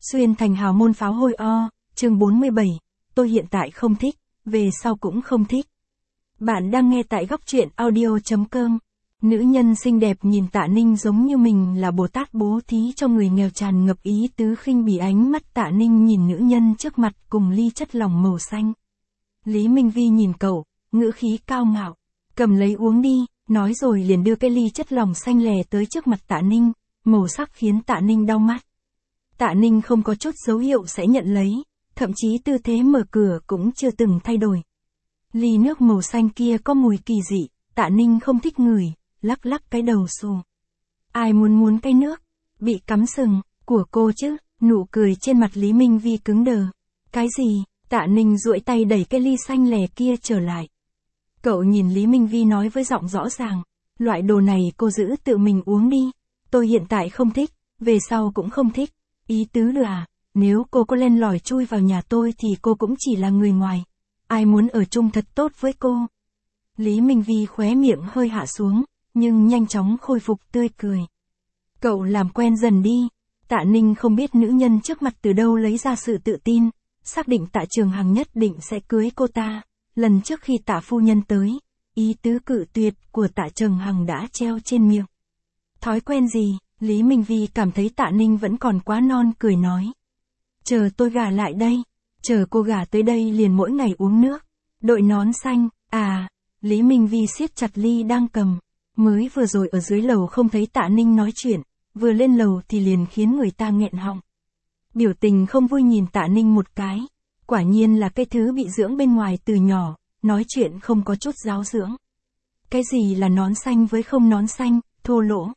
Xuyên thành hào môn pháo hôi o, chương 47, tôi hiện tại không thích, về sau cũng không thích. Bạn đang nghe tại góc truyện audio.com. Nữ nhân xinh đẹp nhìn Tạ Ninh giống như mình là Bồ Tát bố thí cho người nghèo, tràn ngập ý tứ khinh bỉ. Ánh mắt Tạ Ninh nhìn nữ nhân trước mặt cùng ly chất lỏng màu xanh. Lý Minh Vi nhìn cậu, ngữ khí cao ngạo, cầm lấy uống đi, nói rồi liền đưa cái ly chất lỏng xanh lè tới trước mặt Tạ Ninh, màu sắc khiến Tạ Ninh đau mắt. Tạ Ninh không có chút dấu hiệu sẽ nhận lấy, thậm chí tư thế mở cửa cũng chưa từng thay đổi. Ly nước màu xanh kia có mùi kỳ dị, Tạ Ninh không thích ngửi, lắc lắc cái đầu xù. Ai muốn cái nước, bị cắm sừng, của cô chứ, nụ cười trên mặt Lý Minh Vi cứng đờ. Cái gì, Tạ Ninh duỗi tay đẩy cái ly xanh lè kia trở lại. Cậu nhìn Lý Minh Vi nói với giọng rõ ràng, loại đồ này cô giữ tự mình uống đi, tôi hiện tại không thích, về sau cũng không thích. Ý tứ là, nếu cô có len lỏi chui vào nhà tôi thì cô cũng chỉ là người ngoài. Ai muốn ở chung thật tốt với cô. Lý Minh Vi khóe miệng hơi hạ xuống, nhưng nhanh chóng khôi phục tươi cười. Cậu làm quen dần đi. Tạ Ninh không biết nữ nhân trước mặt từ đâu lấy ra sự tự tin, xác định Tạ Trường Hằng nhất định sẽ cưới cô ta. Lần trước khi Tạ phu nhân tới, ý tứ cự tuyệt của Tạ Trường Hằng đã treo trên miệng. Thói quen gì? Lý Minh Vi cảm thấy Tạ Ninh vẫn còn quá non, cười nói. Chờ tôi gả lại đây, chờ cô gả tới đây liền mỗi ngày uống nước, đội nón xanh, à, Lý Minh Vi siết chặt ly đang cầm. Mới vừa rồi ở dưới lầu không thấy Tạ Ninh nói chuyện, vừa lên lầu thì liền khiến người ta nghẹn họng. Biểu tình không vui nhìn Tạ Ninh một cái, quả nhiên là cái thứ bị dưỡng bên ngoài từ nhỏ, nói chuyện không có chút giáo dưỡng. Cái gì là nón xanh với không nón xanh, thô lỗ.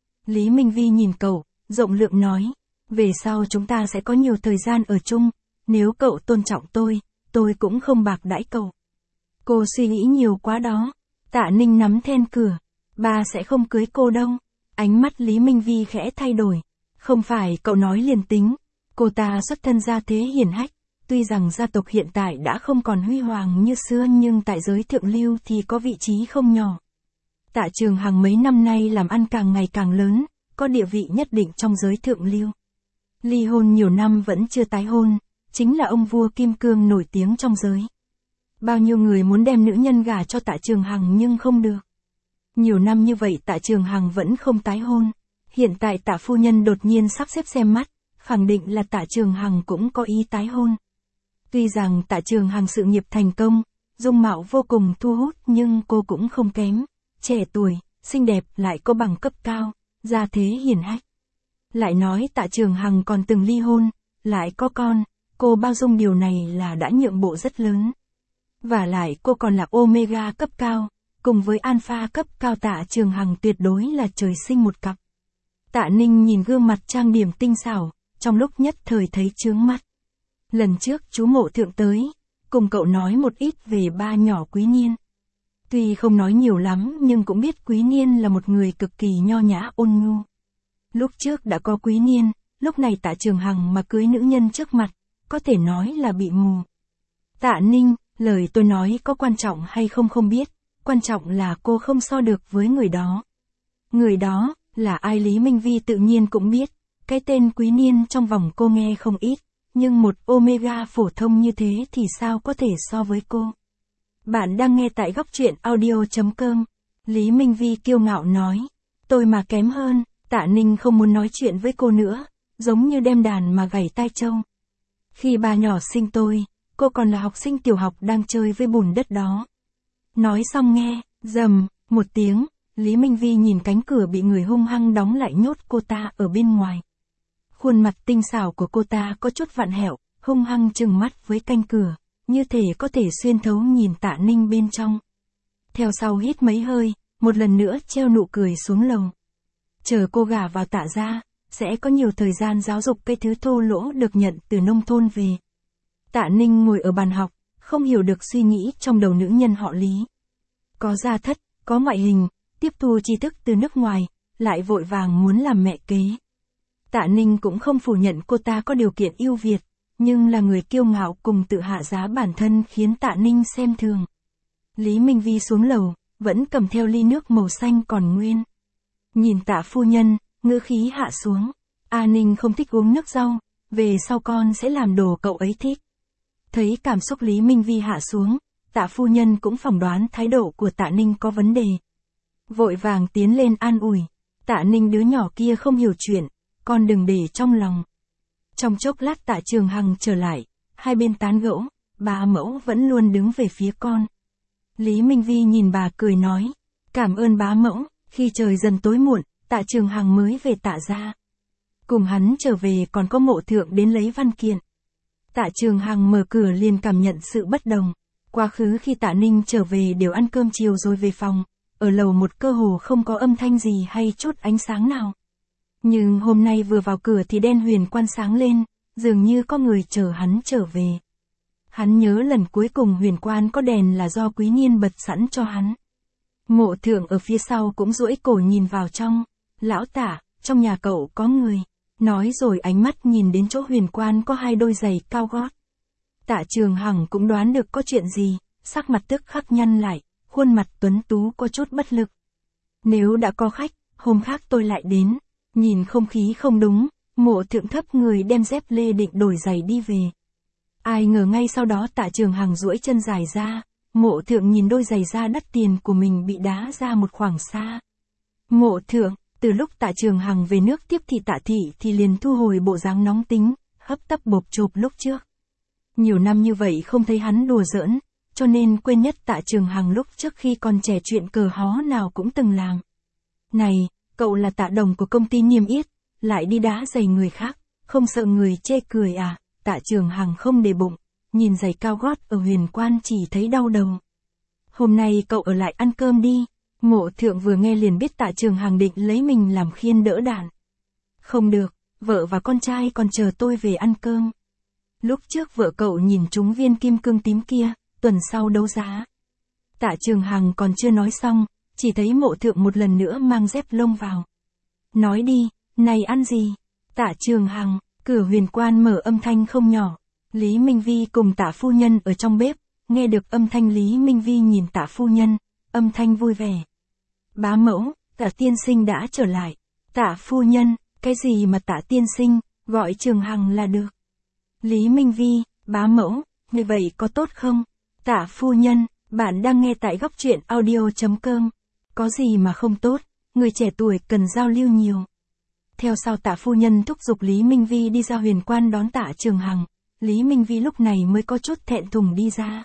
Lý Minh Vi nhìn cậu, rộng lượng nói, về sau chúng ta sẽ có nhiều thời gian ở chung, nếu cậu tôn trọng tôi cũng không bạc đãi cậu. Cô suy nghĩ nhiều quá đó. Tạ Ninh nắm then cửa, ba sẽ không cưới cô đâu. Ánh mắt Lý Minh Vi khẽ thay đổi, không phải cậu nói liền tính, cô ta xuất thân gia thế hiển hách, tuy rằng gia tộc hiện tại đã không còn huy hoàng như xưa nhưng tại giới thượng lưu thì có vị trí không nhỏ. Tạ Trường Hằng mấy năm nay làm ăn càng ngày càng lớn, có địa vị nhất định trong giới thượng lưu. Ly hôn nhiều năm vẫn chưa tái hôn, chính là ông vua Kim Cương nổi tiếng trong giới. Bao nhiêu người muốn đem nữ nhân gả cho Tạ Trường Hằng nhưng không được. Nhiều năm như vậy Tạ Trường Hằng vẫn không tái hôn. Hiện tại Tạ phu nhân đột nhiên sắp xếp xem mắt, khẳng định là Tạ Trường Hằng cũng có ý tái hôn. Tuy rằng Tạ Trường Hằng sự nghiệp thành công, dung mạo vô cùng thu hút nhưng cô cũng không kém. Trẻ tuổi, xinh đẹp lại có bằng cấp cao, gia thế hiển hách. Lại nói Tạ Trường Hằng còn từng ly hôn, lại có con, cô bao dung điều này là đã nhượng bộ rất lớn. Và lại cô còn là Omega cấp cao, cùng với Alpha cấp cao. Tạ Trường Hằng tuyệt đối là trời sinh một cặp. Tạ Ninh nhìn gương mặt trang điểm tinh xảo, trong lúc nhất thời thấy chướng mắt. Lần trước chú Mộ Thượng tới, cùng cậu nói một ít về ba nhỏ Quý Niên. Tuy không nói nhiều lắm nhưng cũng biết Quý Niên là một người cực kỳ nho nhã ôn nhu. Lúc trước đã có Quý Niên, lúc này Tạ Trường Hằng mà cưới nữ nhân trước mặt, có thể nói là bị mù. Tạ Ninh, lời tôi nói có quan trọng hay không không biết, quan trọng là cô không so được với người đó. Người đó, là ai? Lý Minh Vi tự nhiên cũng biết, cái tên Quý Niên trong vòng cô nghe không ít, nhưng một Omega phổ thông như thế thì sao có thể so với cô. Bạn đang nghe tại góc truyện audio.com. Lý Minh Vi kiêu ngạo nói, tôi mà kém hơn. Tạ Ninh không muốn nói chuyện với cô nữa, giống như đem đàn mà gảy tai trâu. Khi bà nhỏ sinh tôi, cô còn là học sinh tiểu học đang chơi với bùn đất đó. Nói xong nghe, rầm, một tiếng, Lý Minh Vi nhìn cánh cửa bị người hung hăng đóng lại nhốt cô ta ở bên ngoài. Khuôn mặt tinh xảo của cô ta có chút vặn hẹo, hung hăng trừng mắt với cánh cửa, như thể có thể xuyên thấu nhìn Tạ Ninh bên trong. Theo sau hít mấy hơi, một lần nữa treo nụ cười xuống lầu. Chờ cô gả vào Tạ gia, sẽ có nhiều thời gian giáo dục cái thứ thô lỗ được nhận từ nông thôn về. Tạ Ninh ngồi ở bàn học, không hiểu được suy nghĩ trong đầu nữ nhân họ Lý. Có gia thất, có ngoại hình, tiếp thu tri thức từ nước ngoài, lại vội vàng muốn làm mẹ kế. Tạ Ninh cũng không phủ nhận cô ta có điều kiện ưu việt, nhưng là người kiêu ngạo cùng tự hạ giá bản thân khiến Tạ Ninh xem thường. Lý Minh Vi xuống lầu, vẫn cầm theo ly nước màu xanh còn nguyên. Nhìn Tạ phu nhân, ngữ khí hạ xuống. A Ninh không thích uống nước rau, về sau con sẽ làm đồ cậu ấy thích. Thấy cảm xúc Lý Minh Vi hạ xuống, Tạ phu nhân cũng phỏng đoán thái độ của Tạ Ninh có vấn đề. Vội vàng tiến lên an ủi, Tạ Ninh đứa nhỏ kia không hiểu chuyện, con đừng để trong lòng. Trong chốc lát Tạ Trường Hằng trở lại, hai bên tán gẫu, bá mẫu vẫn luôn đứng về phía con. Lý Minh Vi nhìn bà cười nói, cảm ơn bá mẫu. Khi trời dần tối muộn, Tạ Trường Hằng mới về Tạ gia. Cùng hắn trở về còn có Mộ Thượng đến lấy văn kiện. Tạ Trường Hằng mở cửa liền cảm nhận sự bất đồng. Quá khứ khi Tạ Ninh trở về đều ăn cơm chiều rồi về phòng, ở lầu một cơ hồ không có âm thanh gì hay chút ánh sáng nào. Nhưng hôm nay vừa vào cửa thì đen huyền quan sáng lên, dường như có người chờ hắn trở về. Hắn nhớ lần cuối cùng huyền quan có đèn là do Quý Niên bật sẵn cho hắn. Mộ Thượng ở phía sau cũng duỗi cổ nhìn vào trong, lão Tạ, trong nhà cậu có người, nói rồi ánh mắt nhìn đến chỗ huyền quan có hai đôi giày cao gót. Tạ Trường Hằng cũng đoán được có chuyện gì, sắc mặt tức khắc nhăn lại, khuôn mặt tuấn tú có chút bất lực. Nếu đã có khách, hôm khác tôi lại đến. Nhìn không khí không đúng, Mộ Thượng thấp người đem dép lê định đổi giày đi về. Ai ngờ ngay sau đó Tạ Trường Hằng duỗi chân dài ra, Mộ Thượng nhìn đôi giày da đắt tiền của mình bị đá ra một khoảng xa. Mộ Thượng, từ lúc Tạ Trường Hằng về nước tiếp thì Tạ Thị thì liền thu hồi bộ dáng nóng tính, hấp tấp bộp chộp lúc trước. Nhiều năm như vậy không thấy hắn đùa giỡn, cho nên quên nhất Tạ Trường Hằng lúc trước khi còn trẻ chuyện cờ hó nào cũng từng làm. Này, cậu là Tạ Đồng của công ty niêm yết, lại đi đá giày người khác, không sợ người chê cười à? Tạ Trường Hằng không để bụng, nhìn giày cao gót ở huyền quan chỉ thấy đau đầu. Hôm nay cậu ở lại ăn cơm đi. Mộ Thượng vừa nghe liền biết Tạ Trường Hằng định lấy mình làm khiên đỡ đạn. Không được, vợ và con trai còn chờ tôi về ăn cơm. Lúc trước vợ cậu nhìn trúng viên kim cương tím kia, tuần sau đấu giá. Tạ Trường Hằng còn chưa nói xong, chỉ thấy Mộ Thượng một lần nữa mang dép lông vào. Nói đi, này ăn gì? Tạ Trường Hằng, cửa huyền quan mở âm thanh không nhỏ. Lý Minh Vi cùng Tạ phu nhân ở trong bếp, nghe được âm thanh Lý Minh Vi nhìn Tạ phu nhân, âm thanh vui vẻ. Bá mẫu, Tạ tiên sinh đã trở lại. Tạ phu nhân, cái gì mà Tạ tiên sinh, gọi Trường Hằng là được. Lý Minh Vi, bá mẫu, như vậy có tốt không? Tạ phu nhân, bạn đang nghe tại góc truyện audio.com. Có gì mà không tốt, người trẻ tuổi cần giao lưu nhiều. Theo sau Tạ phu nhân thúc giục Lý Minh Vi đi ra huyền quan đón Tạ Trường Hằng, Lý Minh Vi lúc này mới có chút thẹn thùng đi ra.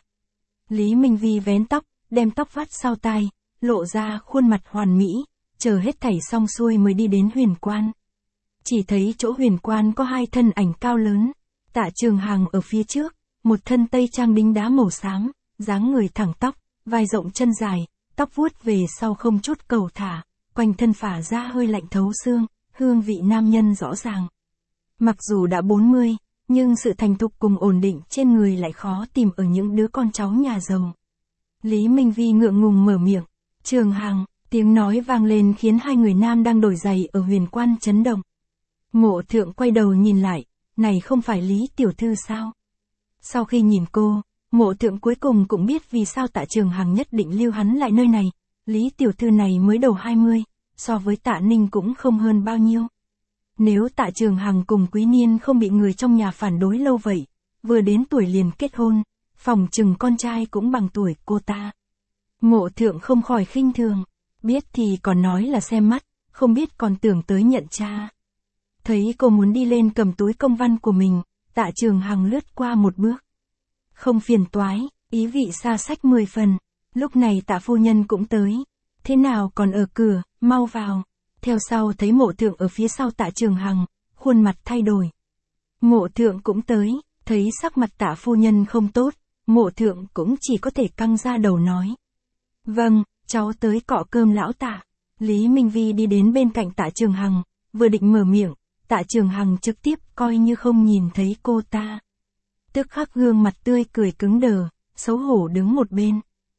Lý Minh Vi vén tóc, đem tóc vắt sau tai, lộ ra khuôn mặt hoàn mỹ, chờ hết thảy xong xuôi mới đi đến huyền quan. Chỉ thấy chỗ huyền quan có hai thân ảnh cao lớn, Tạ Trường Hằng ở phía trước, một thân tây trang đính đá màu xám, dáng người thẳng tóc, vai rộng chân dài, tóc vuốt về sau không chút cầu thả, quanh thân phả ra hơi lạnh thấu xương, hương vị nam nhân rõ ràng. Mặc dù đã 40, nhưng sự thành thục cùng ổn định trên người lại khó tìm ở những đứa con cháu nhà giàu. Lý Minh Vi ngượng ngùng mở miệng, Trường Hằng, tiếng nói vang lên khiến hai người nam đang đổi giày ở huyền quan chấn động. Mộ Thượng quay đầu nhìn lại, này không phải Lý tiểu thư sao? Sau khi nhìn cô, Mộ Thượng cuối cùng cũng biết vì sao Tạ Trường Hằng nhất định lưu hắn lại nơi này. Lý tiểu thư này mới đầu 20, so với Tạ Ninh cũng không hơn bao nhiêu. Nếu Tạ Trường Hằng cùng Quý Niên không bị người trong nhà phản đối lâu vậy, vừa đến tuổi liền kết hôn, phỏng chừng con trai cũng bằng tuổi cô ta. Mộ Thượng không khỏi khinh thường, biết thì còn nói là xem mắt, không biết còn tưởng tới nhận cha. Thấy cô muốn đi lên cầm túi công văn của mình, Tạ Trường Hằng lướt qua một bước. Không phiền toái, ý vị xa sách 10 phần. Lúc này Tạ phu nhân cũng tới. Thế nào còn ở cửa, mau vào. Theo sau thấy Mộ Thượng ở phía sau Tạ Trường Hằng, khuôn mặt thay đổi. Mộ Thượng cũng tới, thấy sắc mặt Tạ phu nhân không tốt, Mộ Thượng cũng chỉ có thể căng ra đầu nói. Vâng, cháu tới cọ cơm lão Tạ. Lý Minh Vi đi đến bên cạnh Tạ Trường Hằng, vừa định mở miệng, Tạ Trường Hằng trực tiếp coi như không nhìn thấy cô ta. Tức khắc gương mặt tươi cười cứng đờ, xấu hổ đứng một bên.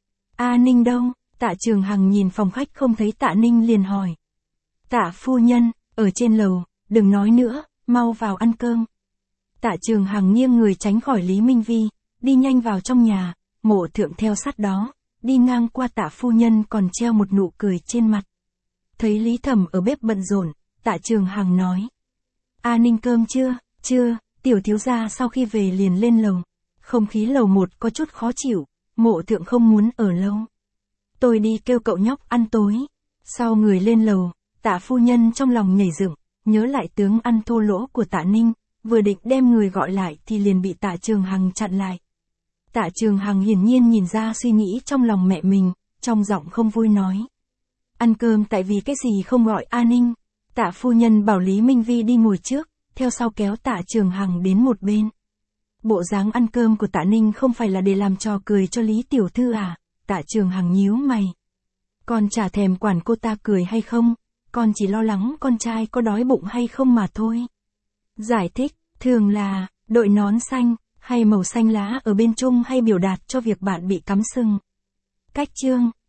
A Ninh đâu? Tạ Trường Hằng nhìn phòng khách không thấy Tạ Ninh liền hỏi. Tạ phu nhân, ở trên lầu, đừng nói nữa, mau vào ăn cơm. Tạ Trường Hằng nghiêng người tránh khỏi Lý Minh Vi, đi nhanh vào trong nhà, Mộ Thượng theo sát đó, đi ngang qua Tạ phu nhân còn treo một nụ cười trên mặt. Thấy Lý Thẩm ở bếp bận rộn, Tạ Trường Hằng nói. A Ninh cơm chưa? Chưa, Tiểu thiếu gia sau khi về liền lên lầu. Không khí lầu 1 có chút khó chịu, Mộ Thượng không muốn ở lâu. Tôi đi kêu cậu nhóc ăn tối. Sau người lên lầu, Tạ phu nhân trong lòng nhảy dựng, nhớ lại tướng ăn thô lỗ của Tạ Ninh, vừa định đem người gọi lại thì liền bị Tạ Trường Hằng chặn lại. Tạ Trường Hằng hiển nhiên nhìn ra suy nghĩ trong lòng mẹ mình, trong giọng không vui nói. Ăn cơm tại vì cái gì không gọi A Ninh. Tạ phu nhân bảo Lý Minh Vi đi ngồi trước, theo sau kéo Tạ Trường Hằng đến một bên. Bộ dáng ăn cơm của Tạ Ninh không phải là để làm trò cười cho Lý tiểu thư à? Tạ Trường Hằng nhíu mày. Con chả thèm quản cô ta cười hay không, con chỉ lo lắng con trai có đói bụng hay không mà thôi. Giải thích, thường là, đội nón xanh, hay màu xanh lá ở bên trung hay biểu đạt cho việc bạn bị cắm sừng. Cách chương